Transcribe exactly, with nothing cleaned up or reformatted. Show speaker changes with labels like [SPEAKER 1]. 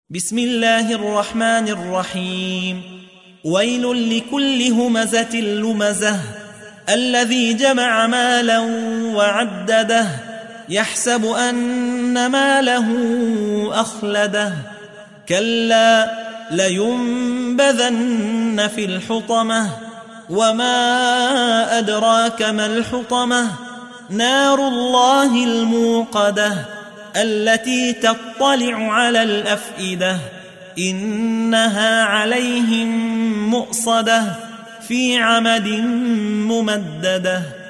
[SPEAKER 1] بسم الله الرحمن الرحيم. ويل لكل همزة لمزة الذي جمع مالا وعدده يحسب أن ماله أخلده كلا لينبذن في الحطمة وما أدراك ما الحطمة نار الله الموقدة التي تطلع على الأفئدة إنها عليهم مؤصدة في عمد ممددة.